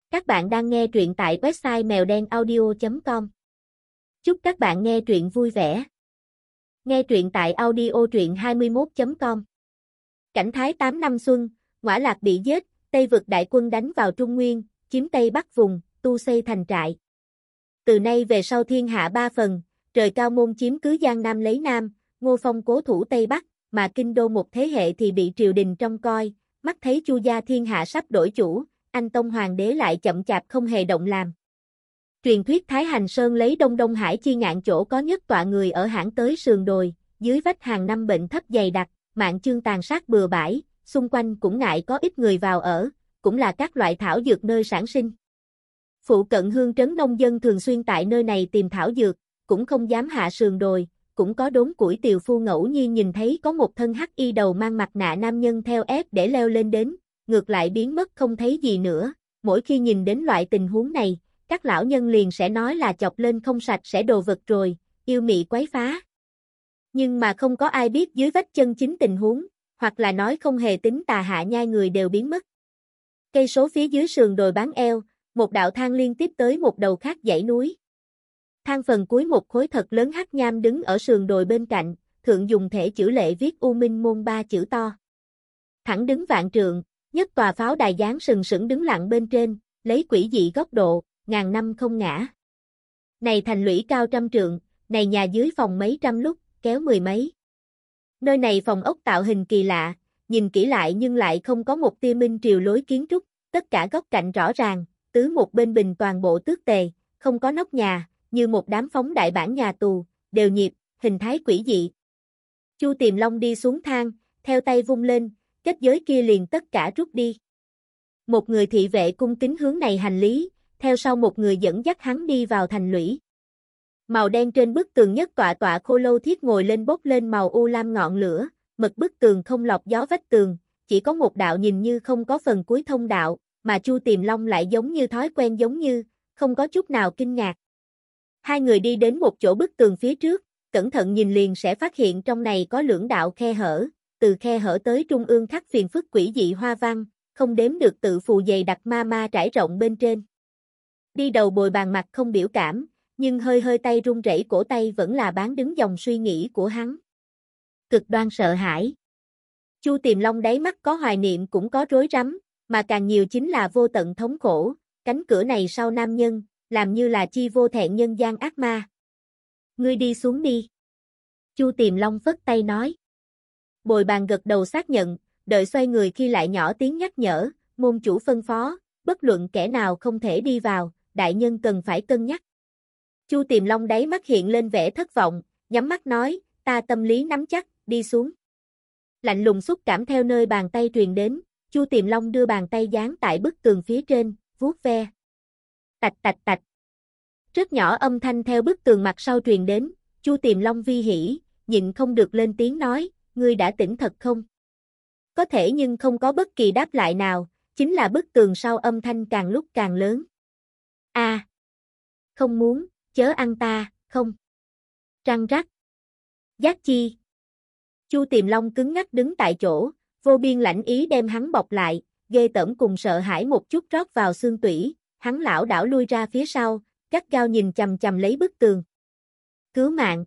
Các bạn đang nghe truyện tại website mèo đen audio.com. Chúc các bạn nghe truyện vui vẻ. Nghe truyện tại audio truyện21.com. Cảnh thái 8 năm xuân, Ngõa Lạc bị giết, Tây vực đại quân đánh vào Trung Nguyên, chiếm Tây Bắc vùng, tu xây thành trại. Từ nay về sau thiên hạ ba phần, trời cao môn chiếm cứ Giang Nam lấy Nam, Ngô Phong cố thủ Tây Bắc, mà kinh đô một thế hệ thì bị triều đình trông coi, mắt thấy Chu gia thiên hạ sắp đổi chủ, anh Tông Hoàng đế lại chậm chạp không hề động làm. Truyền thuyết Thái Hành Sơn lấy Đông Đông Hải chi ngạn chỗ có nhất tọa người ở hãng tới sườn đồi, dưới vách hàng năm bệnh thấp dày đặc, mạng chương tàn sát bừa bãi, xung quanh cũng ngại có ít người vào ở, cũng là các loại thảo dược nơi sản sinh. Phụ cận hương trấn nông dân thường xuyên tại nơi này tìm thảo dược, cũng không dám hạ sườn đồi, cũng có đốn củi tiều phu ngẫu nhiên nhìn thấy có một thân hắc y đầu mang mặt nạ nam nhân theo ép để leo lên đến, ngược lại biến mất không thấy gì nữa. Mỗi khi nhìn đến loại tình huống này, các lão nhân liền sẽ nói là chọc lên không sạch sẽ đồ vật rồi, yêu mị quấy phá. Nhưng mà không có ai biết dưới vách chân chính tình huống, hoặc là nói không hề tính tà hạ nhai người đều biến mất. Cây số phía dưới sườn đồi bán eo, một đạo thang liên tiếp tới một đầu khác dãy núi. Thang phần cuối một khối thật lớn hắc nham đứng ở sườn đồi bên cạnh, thượng dùng thể chữ lệ viết U Minh Môn 3 chữ to. Thẳng đứng vạn trượng, nhất tòa pháo đài dáng sừng sững đứng lặng bên trên, lấy quỷ dị góc độ, ngàn năm không ngã. Này thành lũy cao trăm trượng, này nhà dưới phòng mấy trăm lúc, kéo mười mấy. Nơi này phòng ốc tạo hình kỳ lạ, nhìn kỹ lại nhưng lại không có một tia minh triều lối kiến trúc, tất cả góc cạnh rõ ràng, tứ một bên bình toàn bộ tước tề, không có nóc nhà, như một đám phóng đại bản nhà tù, đều nhịp, hình thái quỷ dị. Chu Tiềm Long đi xuống thang, theo tay vung lên, kết giới kia liền tất cả rút đi. Một người thị vệ cung kính hướng này hành lý, theo sau một người dẫn dắt hắn đi vào thành lũy. Màu đen trên bức tường nhất tọa tọa khô lâu thiết ngồi lên bốc lên màu u lam ngọn lửa, mật bức tường không lọc gió vách tường, chỉ có một đạo nhìn như không có phần cuối thông đạo, mà Chu Tiềm Long lại giống như thói quen giống như, không có chút nào kinh ngạc. Hai người đi đến một chỗ bức tường phía trước, cẩn thận nhìn liền sẽ phát hiện trong này có lưỡng đạo khe hở, từ khe hở tới trung ương khắc phiền phức quỷ dị hoa văn, không đếm được tự phù dày đặc ma ma trải rộng bên trên. Đi đầu bồi bàn mặt không biểu cảm, nhưng hơi hơi tay run rẩy cổ tay vẫn là bán đứng dòng suy nghĩ của hắn. Cực đoan sợ hãi. Chu Tiềm Long đáy mắt có hoài niệm cũng có rối rắm, mà càng nhiều chính là vô tận thống khổ, cánh cửa này sau nam nhân, làm như là chi vô thẹn nhân gian ác ma. Ngươi đi xuống đi. Chu Tiềm Long phất tay nói. Bồi bàn gật đầu xác nhận, đợi xoay người khi lại nhỏ tiếng nhắc nhở, môn chủ phân phó, bất luận kẻ nào không thể đi vào, đại nhân cần phải cân nhắc. Chu Tiềm Long đáy mắt hiện lên vẻ thất vọng, nhắm mắt nói, ta tâm lý nắm chắc, đi xuống. Lạnh lùng xúc cảm theo nơi bàn tay truyền đến, Chu Tiềm Long đưa bàn tay dán tại bức tường phía trên, vuốt ve. Tạch tạch tạch. Rất nhỏ âm thanh theo bức tường mặt sau truyền đến, Chu Tiềm Long vi hỉ, nhịn không được lên tiếng nói, ngươi đã tỉnh thật không? Có thể nhưng không có bất kỳ đáp lại nào, chính là bức tường sau âm thanh càng lúc càng lớn. A, không muốn, chớ ăn ta, không. Răng rắc. Giác chi. Chu Tiềm Long cứng ngắc đứng tại chỗ, vô biên lãnh ý đem hắn bọc lại, ghê tởm cùng sợ hãi một chút rót vào xương tủy, hắn lảo đảo lui ra phía sau, gắt gao nhìn chằm chằm lấy bức tường. Cứu mạng.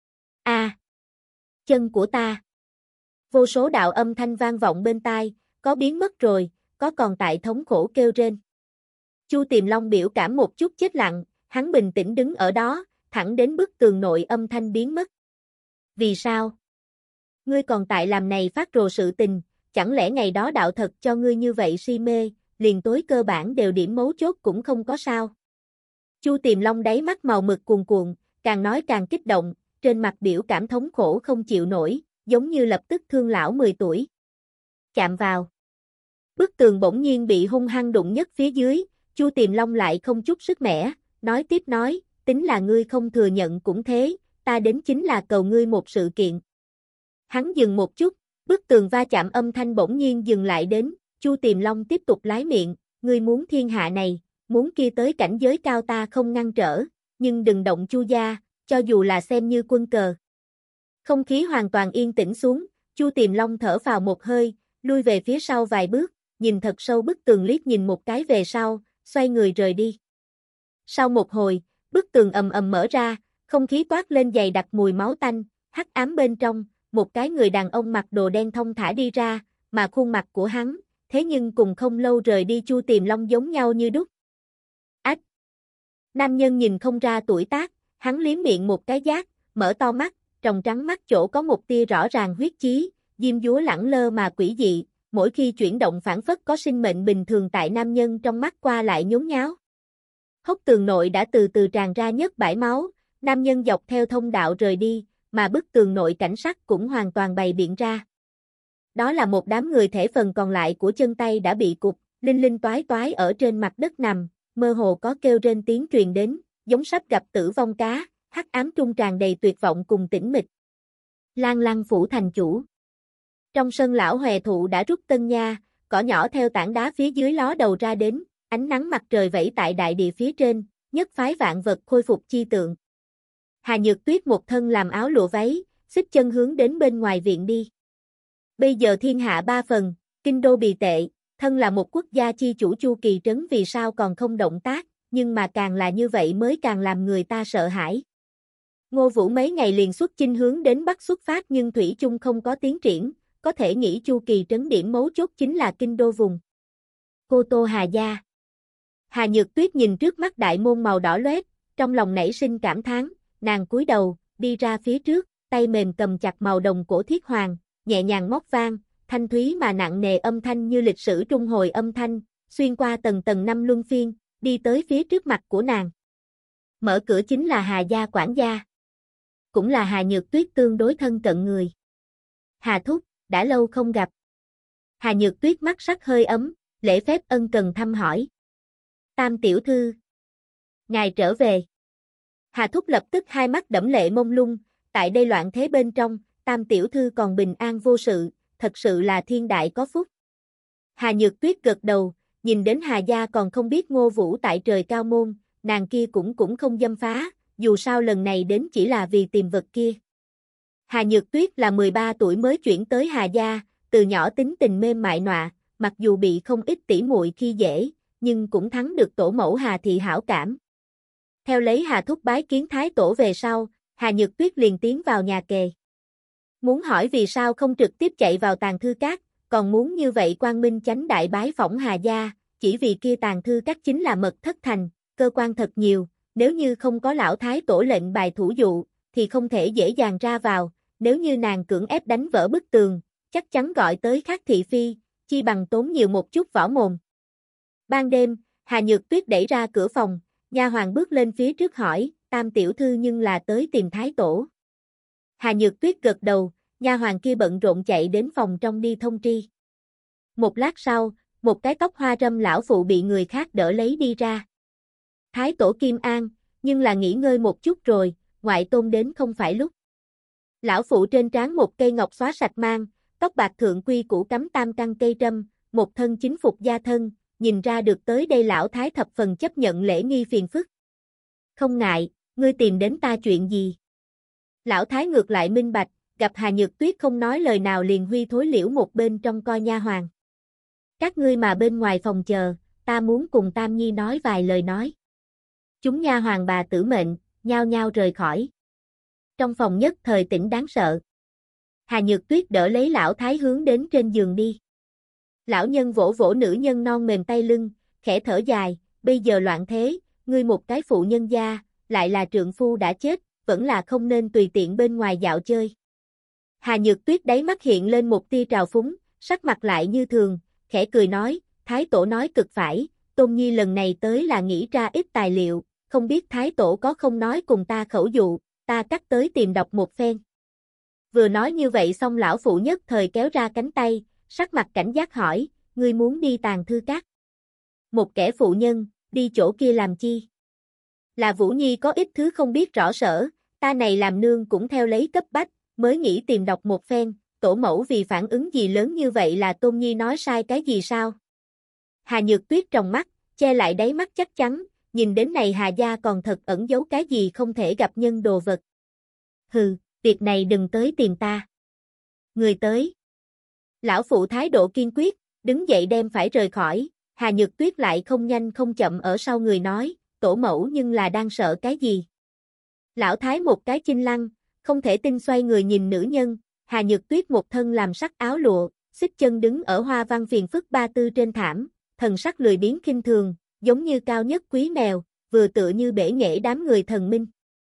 A. Chân của ta. Vô số đạo âm thanh vang vọng bên tai, có biến mất rồi, có còn tại thống khổ kêu rên. Chu Tiềm Long biểu cảm một chút chết lặng, hắn bình tĩnh đứng ở đó, thẳng đến bức tường nội âm thanh biến mất. Vì sao? Ngươi còn tại làm này phát rồ sự tình, chẳng lẽ ngày đó đạo thật cho ngươi như vậy si mê, liền tối cơ bản đều điểm mấu chốt cũng không có sao. Chu Tiềm Long đáy mắt màu mực cuồn cuộn, càng nói càng kích động, trên mặt biểu cảm thống khổ không chịu nổi, giống như lập tức thương lão 10 tuổi. Chạm vào. Bức tường bỗng nhiên bị hung hăng đụng nhất phía dưới, Chu Tiềm Long lại không chút sức mẻ, nói tiếp nói, tính là ngươi không thừa nhận cũng thế, ta đến chính là cầu ngươi một sự kiện. Hắn dừng một chút, bức tường va chạm âm thanh bỗng nhiên dừng lại đến, Chu Tiềm Long tiếp tục lái miệng, ngươi muốn thiên hạ này, muốn kia tới cảnh giới cao ta không ngăn trở, nhưng đừng động Chu gia, cho dù là xem như quân cờ. Không khí hoàn toàn yên tĩnh xuống, Chu Tiềm Long thở vào một hơi, lui về phía sau vài bước, nhìn thật sâu bức tường liếc nhìn một cái về sau, xoay người rời đi. Sau một hồi, bức tường ầm ầm mở ra, không khí toát lên dày đặc mùi máu tanh, hắc ám bên trong, một cái người đàn ông mặc đồ đen thong thả đi ra, mà khuôn mặt của hắn, thế nhưng cùng không lâu rời đi Chu Tiềm Long giống nhau như đúc. Ách! Nam nhân nhìn không ra tuổi tác, hắn liếm miệng một cái giác, mở to mắt, tròng trắng mắt chỗ có một tia rõ ràng huyết chí, diêm dúa lẳng lơ mà quỷ dị, mỗi khi chuyển động phản phất có sinh mệnh bình thường tại nam nhân trong mắt qua lại nhốn nháo. Hốc tường nội đã từ từ tràn ra nhất bãi máu, nam nhân dọc theo thông đạo rời đi, mà bức tường nội cảnh sắc cũng hoàn toàn bày biện ra. Đó là một đám người thể phần còn lại của chân tay đã bị cục, linh linh toái toái ở trên mặt đất nằm, mơ hồ có kêu rên tiếng truyền đến, giống sắp gặp tử vong cá, hắc ám trung tràn đầy tuyệt vọng cùng tĩnh mịch. Lan Lăng phủ thành chủ. Trong sân lão hòe thụ đã rút tân nha, cỏ nhỏ theo tảng đá phía dưới ló đầu ra đến, ánh nắng mặt trời vẫy tại đại địa phía trên, nhất phái vạn vật khôi phục chi tượng. Hà Nhược Tuyết một thân làm áo lụa váy, xích chân hướng đến bên ngoài viện đi. Bây giờ thiên hạ ba phần, kinh đô bì tệ, thân là một quốc gia chi chủ Chu Kỳ Trấn vì sao còn không động tác, nhưng mà càng là như vậy mới càng làm người ta sợ hãi. Ngô Vũ mấy ngày liền xuất chinh hướng đến Bắc xuất phát nhưng thủy chung không có tiến triển, có thể nghĩ Chu Kỳ Trấn điểm mấu chốt chính là kinh đô vùng Cô Tô Hà Gia. Hà Nhược Tuyết nhìn trước mắt đại môn màu đỏ loét, trong lòng nảy sinh cảm thán, nàng cúi đầu, đi ra phía trước, tay mềm cầm chặt màu đồng cổ thiết hoàng, nhẹ nhàng móc vang, thanh thúy mà nặng nề âm thanh như lịch sử trung hồi âm thanh, xuyên qua tầng tầng năm luân phiên, đi tới phía trước mặt của nàng. Mở cửa chính là Hà Gia quản gia. Cũng là Hà Nhược Tuyết tương đối thân cận người. Hà Thúc, đã lâu không gặp. Hà Nhược Tuyết mắt sắc hơi ấm, lễ phép ân cần thăm hỏi. Tam tiểu thư. Ngài trở về. Hà Thúc lập tức hai mắt đẫm lệ mông lung, tại đây loạn thế bên trong, Tam tiểu thư còn bình an vô sự, thật sự là thiên đại có phúc. Hà Nhược Tuyết gật đầu, nhìn đến Hà Gia còn không biết Ngô Vũ tại trời cao môn, nàng kia cũng không dâm phá, dù sao lần này đến chỉ là vì tìm vật kia. Hà Nhược Tuyết là 13 tuổi mới chuyển tới Hà Gia, từ nhỏ tính tình mềm mại nọa, mặc dù bị không ít tỉ muội khi dễ, nhưng cũng thắng được tổ mẫu Hà Thị hảo cảm. Theo lấy Hà Thúc bái kiến thái tổ về sau, Hà Nhược Tuyết liền tiến vào nhà kề. Muốn hỏi vì sao không trực tiếp chạy vào tàng thư các, còn muốn như vậy quang minh chánh đại bái phỏng Hà Gia, chỉ vì kia tàng thư các chính là mật thất thành, cơ quan thật nhiều, nếu như không có lão thái tổ lệnh bài thủ dụ, thì không thể dễ dàng ra vào, nếu như nàng cưỡng ép đánh vỡ bức tường, chắc chắn gọi tới khác thị phi, chi bằng tốn nhiều một chút võ mồm. Ban đêm, Hà Nhược Tuyết đẩy ra cửa phòng, nha hoàn bước lên phía trước hỏi, Tam tiểu thư nhưng là tới tìm thái tổ. Hà Nhược Tuyết gật đầu, nha hoàn kia bận rộn chạy đến phòng trong đi thông tri. Một lát sau, một cái tóc hoa râm lão phụ bị người khác đỡ lấy đi ra. Thái tổ Kim An, nhưng là nghỉ ngơi một chút rồi, ngoại tôn đến không phải lúc. Lão phụ trên trán một cây ngọc xóa sạch mang, tóc bạc thượng quy củ cắm tam căn cây trâm, một thân chính phục gia thân, nhìn ra được tới đây lão thái thập phần chấp nhận lễ nghi phiền phức. Không ngại, ngươi tìm đến ta chuyện gì? Lão thái ngược lại minh bạch, gặp Hà Nhược Tuyết không nói lời nào liền huy thối liễu một bên trong coi nha hoàn. Các ngươi mà bên ngoài phòng chờ, ta muốn cùng Tam Nhi nói vài lời nói. Chúng nha hoàn bà tử mệnh, nhao nhao rời khỏi. Trong phòng nhất thời tĩnh đáng sợ. Hà Nhược Tuyết đỡ lấy lão thái hướng đến trên giường đi. Lão nhân vỗ vỗ nữ nhân non mềm tay lưng, khẽ thở dài, bây giờ loạn thế, ngươi một cái phụ nhân gia, lại là trượng phu đã chết, vẫn là không nên tùy tiện bên ngoài dạo chơi. Hà Nhược Tuyết đáy mắt hiện lên một tia trào phúng, sắc mặt lại như thường, khẽ cười nói, Thái tổ nói cực phải, Tôn Nhi lần này tới là nghĩ ra ít tài liệu, không biết Thái tổ có không nói cùng ta khẩu dụ, ta cắt tới tìm đọc một phen. Vừa nói như vậy xong lão phụ nhất thời kéo ra cánh tay, sắc mặt cảnh giác hỏi, ngươi muốn đi tàng thư các. Một kẻ phụ nhân, đi chỗ kia làm chi? Là Vũ Nhi có ít thứ không biết rõ sở, ta này làm nương cũng theo lấy cấp bách, mới nghĩ tìm đọc một phen, tổ mẫu vì phản ứng gì lớn như vậy là Tôn Nhi nói sai cái gì sao? Hà Nhược Tuyết tròng mắt, che lại đáy mắt chắc chắn, nhìn đến này Hà gia còn thật ẩn giấu cái gì không thể gặp nhân đồ vật. Hừ, việc này đừng tới tìm ta. Người tới. Lão phụ thái độ kiên quyết, đứng dậy đem phải rời khỏi, Hà Nhược Tuyết lại không nhanh không chậm ở sau người nói, tổ mẫu nhưng là đang sợ cái gì? Lão Thái một cái chinh lăng, không thể tin xoay người nhìn nữ nhân, Hà Nhược Tuyết một thân làm sắc áo lụa, xích chân đứng ở hoa văn phiền phức ba tư trên thảm, thần sắc lười biếng khinh thường, giống như cao nhất quý mèo, vừa tựa như bể nghệ đám người thần minh.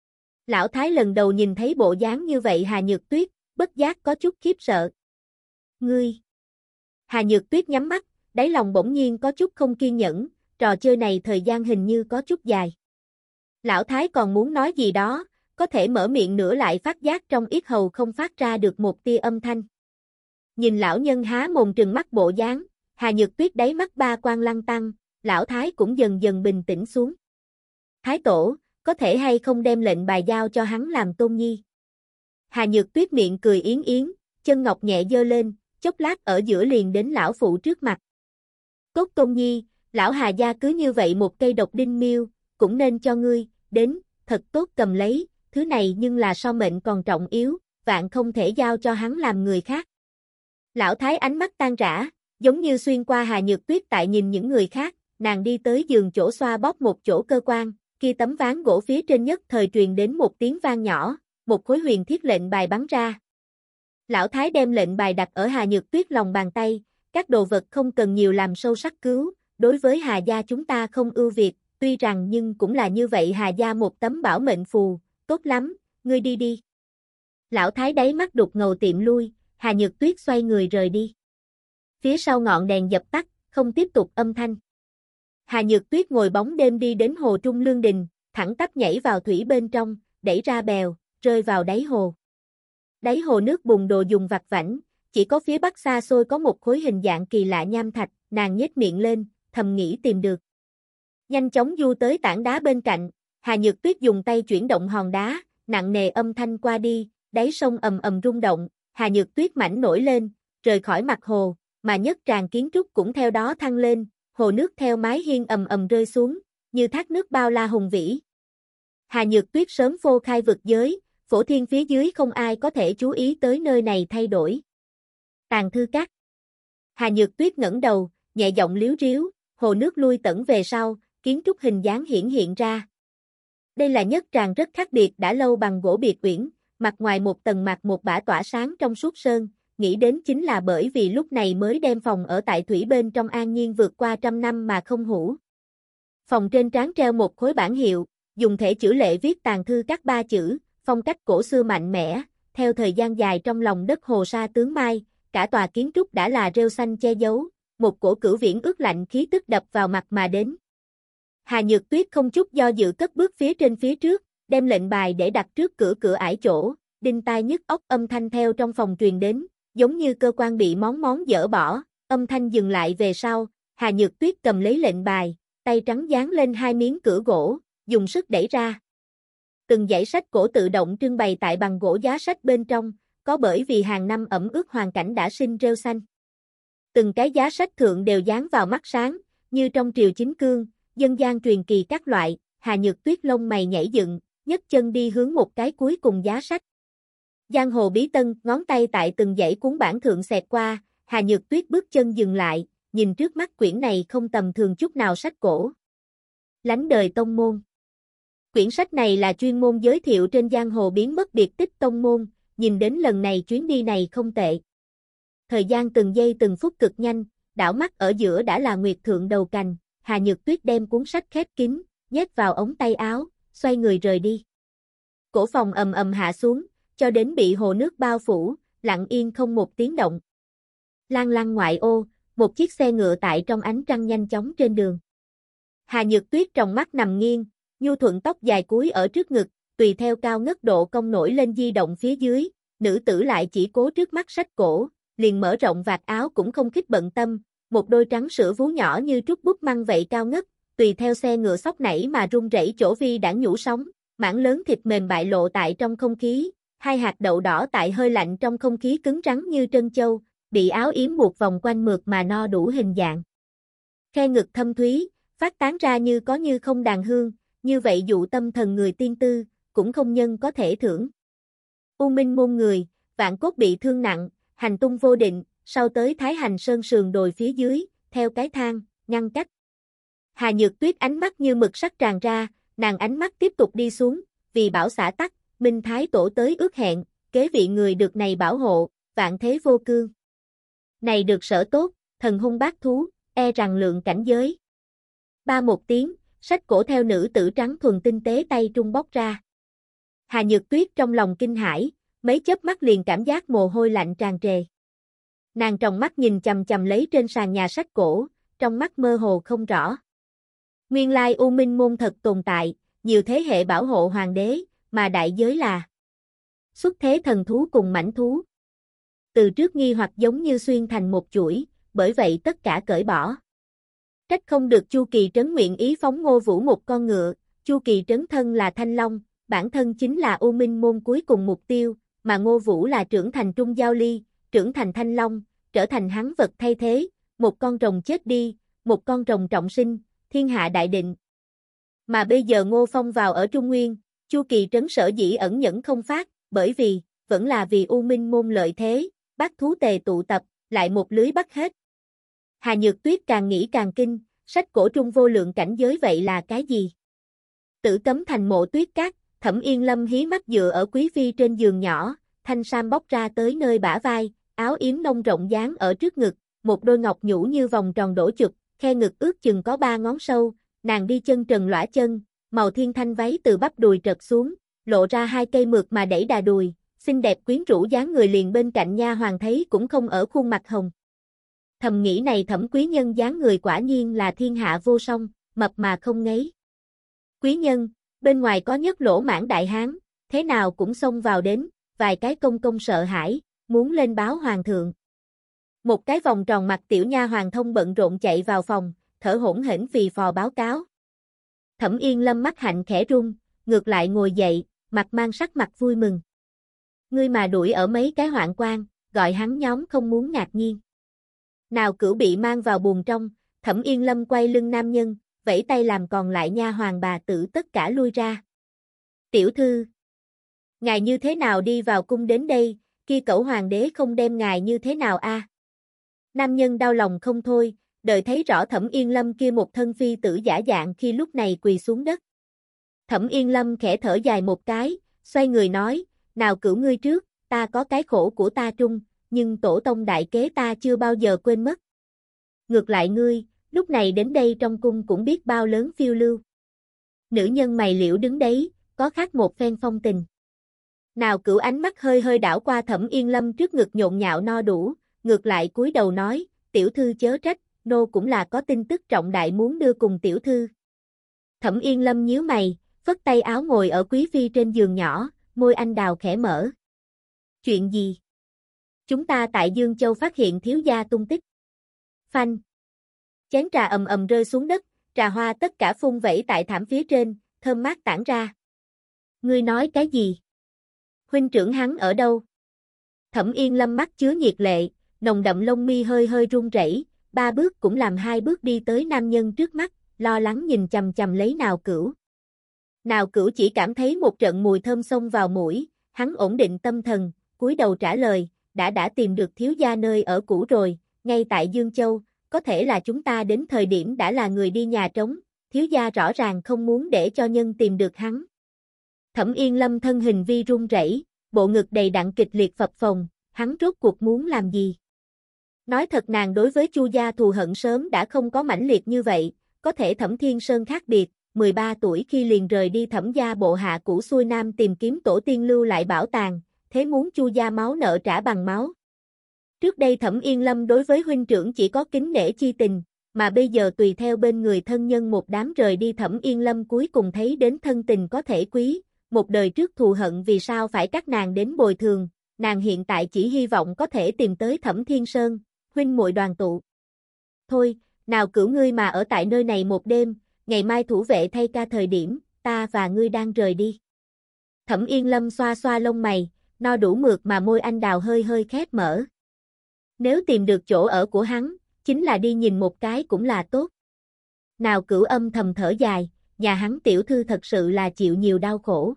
Lão Thái lần đầu nhìn thấy bộ dáng như vậy Hà Nhược Tuyết, bất giác có chút khiếp sợ. Ngươi! Hà Nhược Tuyết nhắm mắt, đáy lòng bỗng nhiên có chút không kiên nhẫn, trò chơi này thời gian hình như có chút dài. Lão Thái còn muốn nói gì đó, có thể mở miệng nữa lại phát giác trong yết hầu không phát ra được một tia âm thanh. Nhìn lão nhân há mồm trừng mắt bộ dáng, Hà Nhược Tuyết đáy mắt ba quang lăng tăng, lão Thái cũng dần dần bình tĩnh xuống. Thái tổ, có thể hay không đem lệnh bài giao cho hắn làm tôn nhi? Hà Nhược Tuyết miệng cười yến yến, chân ngọc nhẹ giơ lên, chốc lát ở giữa liền đến lão phụ trước mặt. Cốt tôn nhi, lão Hà gia cứ như vậy một cây độc đinh miêu, cũng nên cho ngươi, đến, thật tốt cầm lấy, thứ này nhưng là so mệnh còn trọng yếu, vạn không thể giao cho hắn làm người khác. Lão Thái ánh mắt tan rã, giống như xuyên qua Hà Nhược Tuyết tại nhìn những người khác, nàng đi tới giường chỗ xoa bóp một chỗ cơ quan, khi tấm ván gỗ phía trên nhất thời truyền đến một tiếng vang nhỏ, một khối huyền thiết lệnh bài bắn ra. Lão Thái đem lệnh bài đặt ở Hà Nhược Tuyết lòng bàn tay, các đồ vật không cần nhiều làm sâu sắc cứu, đối với Hà gia chúng ta không ưu việt, tuy rằng nhưng cũng là như vậy Hà gia một tấm bảo mệnh phù, tốt lắm, ngươi đi đi. Lão Thái đáy mắt đục ngầu tiệm lui, Hà Nhược Tuyết xoay người rời đi. Phía sau ngọn đèn dập tắt, không tiếp tục âm thanh. Hà Nhược Tuyết ngồi bóng đêm đi đến hồ Trung Lương Đình, thẳng tắp nhảy vào thủy bên trong, đẩy ra bèo, rơi vào đáy hồ. Đáy hồ nước bùn đồ dùng vặt vãnh, chỉ có phía bắc xa xôi có một khối hình dạng kỳ lạ nham thạch, nàng nhếch miệng lên, thầm nghĩ tìm được. Nhanh chóng du tới tảng đá bên cạnh, Hà Nhược Tuyết dùng tay chuyển động hòn đá, nặng nề âm thanh qua đi, đáy sông ầm ầm rung động, Hà Nhược Tuyết mảnh nổi lên, rời khỏi mặt hồ, mà nhất tràng kiến trúc cũng theo đó thăng lên, hồ nước theo mái hiên ầm ầm rơi xuống, như thác nước bao la hùng vĩ. Hà Nhược Tuyết sớm phô khai vực giới, phổ thiên phía dưới không ai có thể chú ý tới nơi này thay đổi. Tàng thư các. Hà Nhược Tuyết ngẩng đầu, nhẹ giọng líu ríu, hồ nước lui tẩn về sau, kiến trúc hình dáng hiển hiện ra. Đây là nhất tràng rất khác biệt đã lâu bằng gỗ biệt uyển, mặt ngoài một tầng mặt một bã tỏa sáng trong suốt sơn, nghĩ đến chính là bởi vì lúc này mới đem phòng ở tại thủy bên trong an nhiên vượt qua 100 năm mà không hủ. Phòng trên trán treo một khối bảng hiệu, dùng thể chữ lệ viết tàng thư các 3 chữ, phong cách cổ xưa mạnh mẽ, theo thời gian dài trong lòng đất hồ sa tướng mai, cả tòa kiến trúc đã là rêu xanh che giấu, một cổ cửu viễn ướt lạnh khí tức đập vào mặt mà đến. Hà Nhược Tuyết không chút do dự cất bước phía trên phía trước, đem lệnh bài để đặt trước cửa ải chỗ, đinh tai nhức óc âm thanh theo trong phòng truyền đến, giống như cơ quan bị món dỡ bỏ, âm thanh dừng lại về sau, Hà Nhược Tuyết cầm lấy lệnh bài, tay trắng dán lên 2 miếng cửa gỗ, dùng sức đẩy ra. Từng dãy sách cổ tự động trưng bày tại bằng gỗ giá sách bên trong, có bởi vì hàng năm ẩm ướt hoàn cảnh đã sinh rêu xanh. Từng cái giá sách thượng đều dán vào mắt sáng, như trong triều chính cương, dân gian truyền kỳ các loại, Hà Nhược Tuyết lông mày nhảy dựng, nhấc chân đi hướng một cái cuối cùng giá sách. Giang hồ bí tân, ngón tay tại từng dãy cuốn bản thượng xẹt qua, Hà Nhược Tuyết bước chân dừng lại, nhìn trước mắt quyển này không tầm thường chút nào sách cổ. Lánh đời tông môn. Quyển sách này là chuyên môn giới thiệu trên giang hồ biến mất biệt tích tông môn, nhìn đến lần này chuyến đi này không tệ. Thời gian từng giây từng phút cực nhanh, đảo mắt ở giữa đã là nguyệt thượng đầu cành, Hà Nhược Tuyết đem cuốn sách khép kín, nhét vào ống tay áo, xoay người rời đi. Cổ phòng ầm ầm hạ xuống, cho đến bị hồ nước bao phủ, lặng yên không một tiếng động. Lang lăng ngoại ô, một chiếc xe ngựa tại trong ánh trăng nhanh chóng trên đường. Hà Nhược Tuyết trong mắt nằm nghiêng, nhu thuận tóc dài cúi ở trước ngực, tùy theo cao ngất độ cong nổi lên di động phía dưới, nữ tử lại chỉ cố trước mắt sách cổ, liền mở rộng vạt áo cũng không khích bận tâm, một đôi trắng sữa vú nhỏ như trút bút măng vậy cao ngất, tùy theo xe ngựa sóc nảy mà rung rẩy chỗ vi đãng nhũ sóng, mảng lớn thịt mềm bại lộ tại trong không khí, 2 hạt đậu đỏ tại hơi lạnh trong không khí cứng rắn như trân châu, bị áo yếm buộc vòng quanh mượt mà no đủ hình dạng. Khe ngực thâm thúy, phát tán ra như có như không đàn hương, như vậy dụ tâm thần người tiên tư, cũng không nhân có thể thưởng. U Minh môn người, vạn cốt bị thương nặng, hành tung vô định, sau tới Thái Hành Sơn sườn đồi phía dưới, theo cái thang, ngăn cách. Hà Nhược Tuyết ánh mắt như mực sắc tràn ra, nàng ánh mắt tiếp tục đi xuống, vì bảo xã tắc, Minh Thái Tổ tới ước hẹn, kế vị người được này bảo hộ, vạn thế vô cương. Này được sở tốt, thần hung bác thú, e rằng lượng cảnh giới. Ba một tiếng, sách cổ theo nữ tử trắng thuần tinh tế tay trung bóc ra. Hà Nhược Tuyết trong lòng kinh hãi, mấy chớp mắt liền cảm giác mồ hôi lạnh tràn trề. Nàng tròng mắt nhìn chằm chằm lấy trên sàn nhà sách cổ, trong mắt mơ hồ không rõ. Nguyên lai U Minh môn thật tồn tại, nhiều thế hệ bảo hộ hoàng đế, mà đại giới là xuất thế thần thú cùng mãnh thú. Từ trước nghi hoặc giống như xuyên thành một chuỗi, bởi vậy tất cả cởi bỏ. Trách không được Chu Kỳ Trấn nguyện ý phóng Ngô Vũ một con ngựa, Chu Kỳ Trấn thân là Thanh Long, bản thân chính là U Minh môn cuối cùng mục tiêu, mà Ngô Vũ là trưởng thành Trung Giao Ly, trưởng thành Thanh Long, trở thành hắn vật thay thế, một con rồng chết đi, một con rồng trọng sinh, thiên hạ đại định. Mà bây giờ Ngô Phong vào ở Trung Nguyên, Chu Kỳ Trấn sở dĩ ẩn nhẫn không phát, bởi vì, vẫn là vì U Minh môn lợi thế, bắt thú tề tụ tập, lại một lưới bắt hết. Hà Nhược Tuyết càng nghĩ càng kinh, sách cổ trung vô lượng cảnh giới vậy là cái gì? Tử Cấm Thành Mộ Tuyết Cát, Thẩm Yên Lâm hí mắt dựa ở quý phi trên giường nhỏ, thanh sam bóc ra tới nơi bả vai, áo yếm nông rộng dáng ở trước ngực, một đôi ngọc nhũ như vòng tròn đổ chụp, khe ngực ước chừng có 3 ngón sâu, nàng đi chân trần lõa chân, màu thiên thanh váy từ bắp đùi trật xuống, lộ ra 2 cây mượt mà đẩy đà đùi, xinh đẹp quyến rũ dáng người liền bên cạnh nha hoàng thấy cũng không ở khuôn mặt hồng. Thầm nghĩ này Thẩm quý nhân dáng người quả nhiên là thiên hạ vô song, mập mà không ngấy. Quý nhân, bên ngoài có nhất lỗ mãn đại hán, thế nào cũng xông vào đến, vài cái công công sợ hãi, muốn lên báo hoàng thượng. Một cái vòng tròn mặt tiểu nha hoàng thông bận rộn chạy vào phòng, thở hổn hển phì phò báo cáo. Thẩm Yên Lâm mắt hạnh khẽ run, ngược lại ngồi dậy, mặt mang sắc mặt vui mừng. Ngươi mà đuổi ở mấy cái hoạn quan, gọi hắn nhóm không muốn ngạc nhiên. Nào Cửu bị mang vào buồng trong, Thẩm Yên Lâm quay lưng nam nhân, vẫy tay làm còn lại nha hoàng bà tử tất cả lui ra. Tiểu thư, ngài như thế nào đi vào cung đến đây, kia cẩu hoàng đế không đem ngài như thế nào a? Nam nhân đau lòng không thôi, đợi thấy rõ Thẩm Yên Lâm kia một thân phi tử giả dạng khi lúc này quỳ xuống đất. Thẩm Yên Lâm khẽ thở dài một cái, xoay người nói, nào Cửu ngươi trước, ta có cái khổ của ta trung, nhưng tổ tông đại kế ta chưa bao giờ quên mất. Ngược lại ngươi, lúc này đến đây trong cung cũng biết bao lớn phiêu lưu. Nữ nhân mày liễu đứng đấy, có khác một phen phong tình. Nào Cửu ánh mắt hơi hơi đảo qua Thẩm Yên Lâm trước ngực nhộn nhạo no đủ, ngược lại cúi đầu nói, tiểu thư chớ trách, nô cũng là có tin tức trọng đại muốn đưa cùng tiểu thư. Thẩm Yên Lâm nhíu mày, phất tay áo ngồi ở quý phi trên giường nhỏ, môi anh đào khẽ mở. Chuyện gì? Chúng ta tại Dương Châu phát hiện thiếu gia tung tích. Phanh. Chén trà ầm ầm rơi xuống đất, trà hoa tất cả phun vẩy tại thảm phía trên, thơm mát tản ra. Ngươi nói cái gì? Huynh trưởng hắn ở đâu? Thẩm Yên Lâm mắt chứa nhiệt lệ, nồng đậm lông mi hơi hơi run rẩy, 3 bước cũng làm 2 bước đi tới nam nhân trước mắt, lo lắng nhìn chằm chằm lấy Nào Cửu. Nào Cửu chỉ cảm thấy một trận mùi thơm xông vào mũi, hắn ổn định tâm thần, cúi đầu trả lời, đã tìm được thiếu gia nơi ở cũ rồi, ngay tại Dương Châu, có thể là chúng ta đến thời điểm đã là người đi nhà trống, thiếu gia rõ ràng không muốn để cho nhân tìm được hắn. Thẩm Yên Lâm thân hình vi run rẩy, bộ ngực đầy đặn kịch liệt phập phồng, hắn rốt cuộc muốn làm gì? Nói thật nàng đối với Chu gia thù hận sớm đã không có mãnh liệt như vậy, có thể Thẩm Thiên Sơn khác biệt, 13 tuổi khi liền rời đi Thẩm gia bộ hạ cũ xuôi nam tìm kiếm tổ tiên lưu lại bảo tàng, thế muốn Chu gia máu nợ trả bằng máu. Trước đây Thẩm Yên Lâm đối với huynh trưởng chỉ có kính nể chi tình, mà bây giờ tùy theo bên người thân nhân một đám rời đi Thẩm Yên Lâm cuối cùng thấy đến thân tình có thể quý, một đời trước thù hận vì sao phải các nàng đến bồi thường, nàng hiện tại chỉ hy vọng có thể tìm tới Thẩm Thiên Sơn, huynh muội đoàn tụ. Thôi, nào Cửu ngươi mà ở tại nơi này một đêm, ngày mai thủ vệ thay ca thời điểm, ta và ngươi đang rời đi. Thẩm Yên Lâm xoa xoa lông mày, no đủ mượt mà môi anh đào hơi hơi khép mở. Nếu tìm được chỗ ở của hắn, chính là đi nhìn một cái cũng là tốt. Nào Cửu âm thầm thở dài, nhà hắn tiểu thư thật sự là chịu nhiều đau khổ.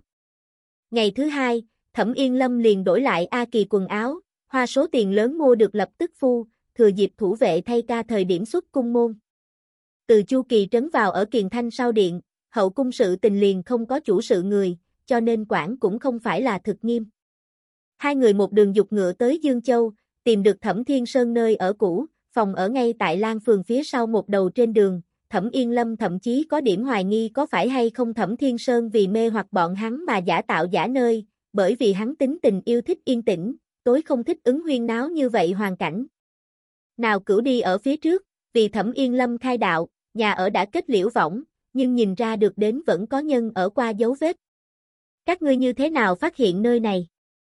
Ngày thứ hai, Thẩm Yên Lâm liền đổi lại A Kỳ quần áo, hoa số tiền lớn mua được lập tức phu, thừa dịp thủ vệ thay ca thời điểm xuất cung môn. Từ Chu Kỳ trấn vào ở Kiền Thanh sau điện, hậu cung sự tình liền không có chủ sự người, cho nên quản cũng không phải là thực nghiêm. Hai người một đường dục ngựa tới Dương Châu, tìm được Thẩm Thiên Sơn nơi ở cũ, phòng ở ngay tại Lan Phường phía sau một đầu trên đường. Thẩm Yên Lâm thậm chí có điểm hoài nghi có phải hay không Thẩm Thiên Sơn vì mê hoặc bọn hắn mà giả tạo giả nơi, bởi vì hắn tính tình yêu thích yên tĩnh, tối không thích ứng huyên náo như vậy hoàn cảnh. Nào Cửu đi ở phía trước, vì Thẩm Yên Lâm khai đạo, nhà ở đã kết liễu võng, nhưng nhìn ra được đến vẫn có nhân ở qua dấu vết. Các ngươi như thế nào phát hiện nơi này?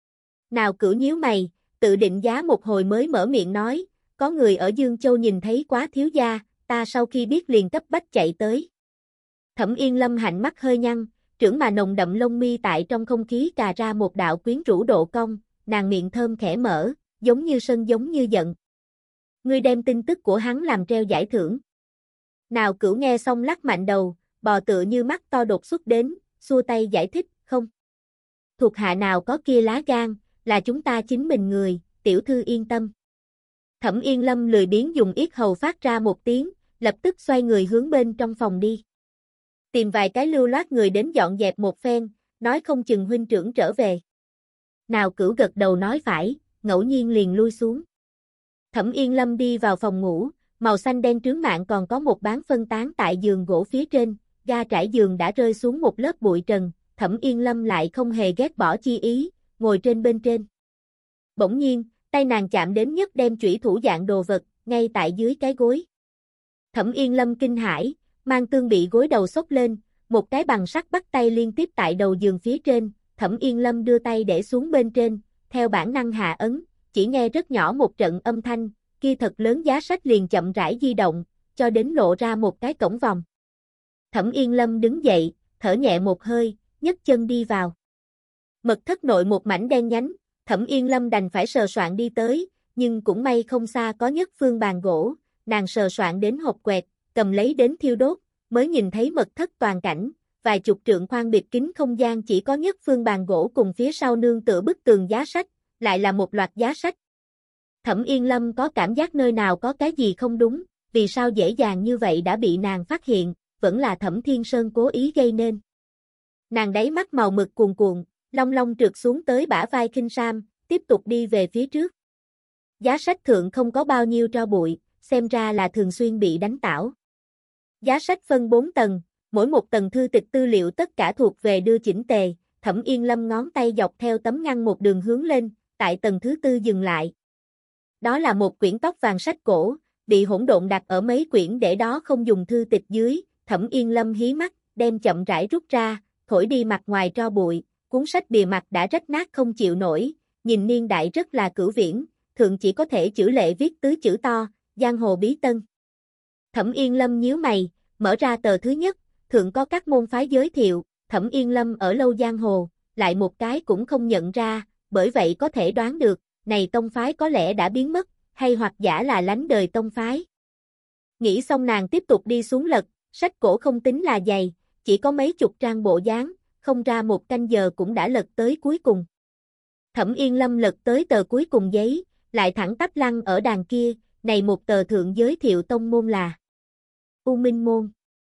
Nào Cửu nhíu mày, tự định giá một hồi mới mở miệng nói, có người ở Dương Châu nhìn thấy quá thiếu gia, ta sau khi biết liền cấp bách chạy tới. Thẩm Yên Lâm hạnh mắt hơi nhăn, trưởng mà nồng đậm lông mi tại trong không khí cà ra một đạo quyến rũ độ cong, nàng miệng thơm khẽ mở, giống như sân giống như giận. Ngươi đem tin tức của hắn làm treo giải thưởng. Nào Cửu nghe xong lắc mạnh đầu, bò tựa như mắt to đột xuất đến, xua tay giải thích, không. Thuộc hạ nào có kia lá gan, là chúng ta chính mình người, tiểu thư yên tâm. Thẩm Yên Lâm lười biếng dùng yết hầu phát ra một tiếng, lập tức xoay người hướng bên trong phòng đi. Tìm vài cái lưu loát người đến dọn dẹp một phen, nói không chừng huynh trưởng trở về. Nào Cửu gật đầu nói phải, ngẫu nhiên liền lui xuống. Thẩm Yên Lâm đi vào phòng ngủ, màu xanh đen trướng mạng còn có một bán phân tán tại giường gỗ phía trên, ga trải giường đã rơi xuống một lớp bụi trần, Thẩm Yên Lâm lại không hề ghét bỏ chi ý, ngồi trên bên trên. Bỗng nhiên, tay nàng chạm đến nhất đem chủy thủ dạng đồ vật, ngay tại dưới cái gối. Thẩm Yên Lâm kinh hãi, mang tương bị gối đầu xốc lên, một cái bằng sắt bắt tay liên tiếp tại đầu giường phía trên, Thẩm Yên Lâm đưa tay để xuống bên trên, theo bản năng hạ ấn, chỉ nghe rất nhỏ một trận âm thanh, kia thật lớn giá sách liền chậm rãi di động, cho đến lộ ra một cái cổng vòng. Thẩm Yên Lâm đứng dậy, thở nhẹ một hơi, nhấc chân đi vào. Mật thất nội một mảnh đen nhánh, Thẩm Yên Lâm đành phải sờ soạn đi tới, nhưng cũng may không xa có nhất phương bàn gỗ, nàng sờ soạn đến hộp quẹt, cầm lấy đến thiêu đốt, mới nhìn thấy mật thất toàn cảnh, vài chục trượng khoan biệt kín không gian chỉ có nhất phương bàn gỗ cùng phía sau nương tựa bức tường giá sách, lại là một loạt giá sách. Thẩm Yên Lâm có cảm giác nơi nào có cái gì không đúng, vì sao dễ dàng như vậy đã bị nàng phát hiện, vẫn là Thẩm Thiên Sơn cố ý gây nên. Nàng đáy mắt màu mực cuồn cuộn, long long trượt xuống tới bả vai khinh sam, tiếp tục đi về phía trước. Giá sách thượng không có bao nhiêu tro bụi, xem ra là thường xuyên bị đánh tảo. Giá sách phân 4 tầng, mỗi một tầng thư tịch tư liệu tất cả thuộc về đưa chỉnh tề, Thẩm Yên Lâm ngón tay dọc theo tấm ngăn một đường hướng lên, tại tầng thứ 4 dừng lại. Đó là một quyển tóc vàng sách cổ, bị hỗn độn đặt ở mấy quyển để đó không dùng thư tịch dưới, Thẩm Yên Lâm hí mắt, đem chậm rãi rút ra, thổi đi mặt ngoài tro bụi, cuốn sách bìa mặt đã rách nát không chịu nổi, nhìn niên đại rất là cửu viễn, thượng chỉ có thể chữ lệ viết tứ chữ to, giang hồ bí tân. Thẩm Yên Lâm nhíu mày, mở ra tờ thứ nhất, thượng có các môn phái giới thiệu, Thẩm Yên Lâm ở lâu giang hồ, lại một cái cũng không nhận ra, bởi vậy có thể đoán được, này tông phái có lẽ đã biến mất, hay hoặc giả là lánh đời tông phái. Nghĩ xong nàng tiếp tục đi xuống lật, sách cổ không tính là dày, chỉ có mấy chục trang bộ dáng, không ra một canh giờ cũng đã lật tới cuối cùng. Thẩm Yên Lâm lật tới tờ cuối cùng giấy, lại thẳng tắp lăn ở đàn kia, này một tờ thượng giới thiệu tông môn là U Minh Môn.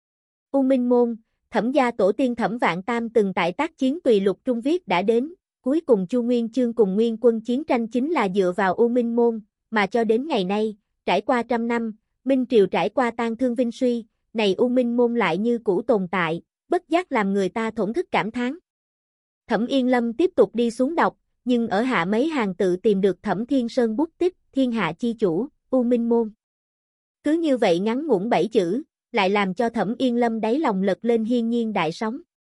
U Minh Môn, Thẩm gia tổ tiên Thẩm Vạn Tam từng tại tác chiến tùy lục trung viết đã đến, cuối cùng Chu Nguyên Chương cùng Nguyên Quân chiến tranh chính là dựa vào U Minh Môn, mà cho đến ngày nay, trải qua 100 năm, Minh Triều trải qua tan thương vinh suy, này U Minh Môn lại như cũ tồn tại, bất giác làm người ta thổn thức cảm thán. Thẩm Yên Lâm tiếp tục đi xuống đọc, nhưng ở hạ mấy hàng tự tìm được Thẩm Thiên Sơn bút tích, thiên hạ chi chủ, U Minh Môn. Cứ như vậy ngắn ngủn 7 chữ, lại làm cho Thẩm Yên Lâm đáy lòng lật lên hiên nhiên đại sóng.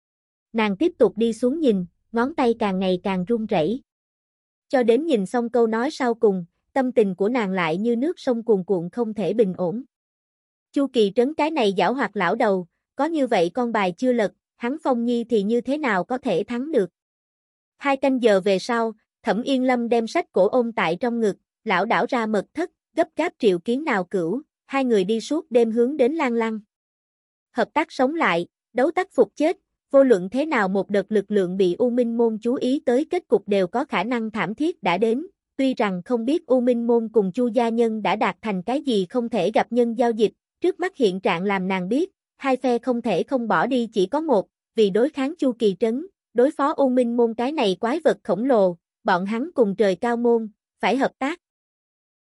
Nàng tiếp tục đi xuống nhìn, ngón tay càng ngày càng run rẩy. Cho đến nhìn xong câu nói sau cùng, tâm tình của nàng lại như nước sông cuồn cuộn không thể bình ổn. Chu Kỳ Trấn cái này giảo hoạt lão đầu, có như vậy con bài chưa lật, hắn Phong Nhi thì như thế nào có thể thắng được. 2 canh giờ về sau, Thẩm Yên Lâm đem sách cổ ôm tại trong ngực, lão đảo ra mật thất, gấp gáp triệu kiến Nào Cửu, hai người đi suốt đêm hướng đến Lan Lăng. Hợp tác sống lại, đấu tác phục chết, vô luận thế nào một đợt lực lượng bị U Minh Môn chú ý tới kết cục đều có khả năng thảm thiết đã đến, tuy rằng không biết U Minh Môn cùng Chu gia nhân đã đạt thành cái gì không thể gặp nhân giao dịch, Trước mắt hiện trạng làm nàng biết, hai phe không thể không bỏ đi chỉ có một, vì đối kháng Chu Kỳ Trấn, đối phó U Minh Môn cái này quái vật khổng lồ, bọn hắn cùng trời cao môn, phải hợp tác.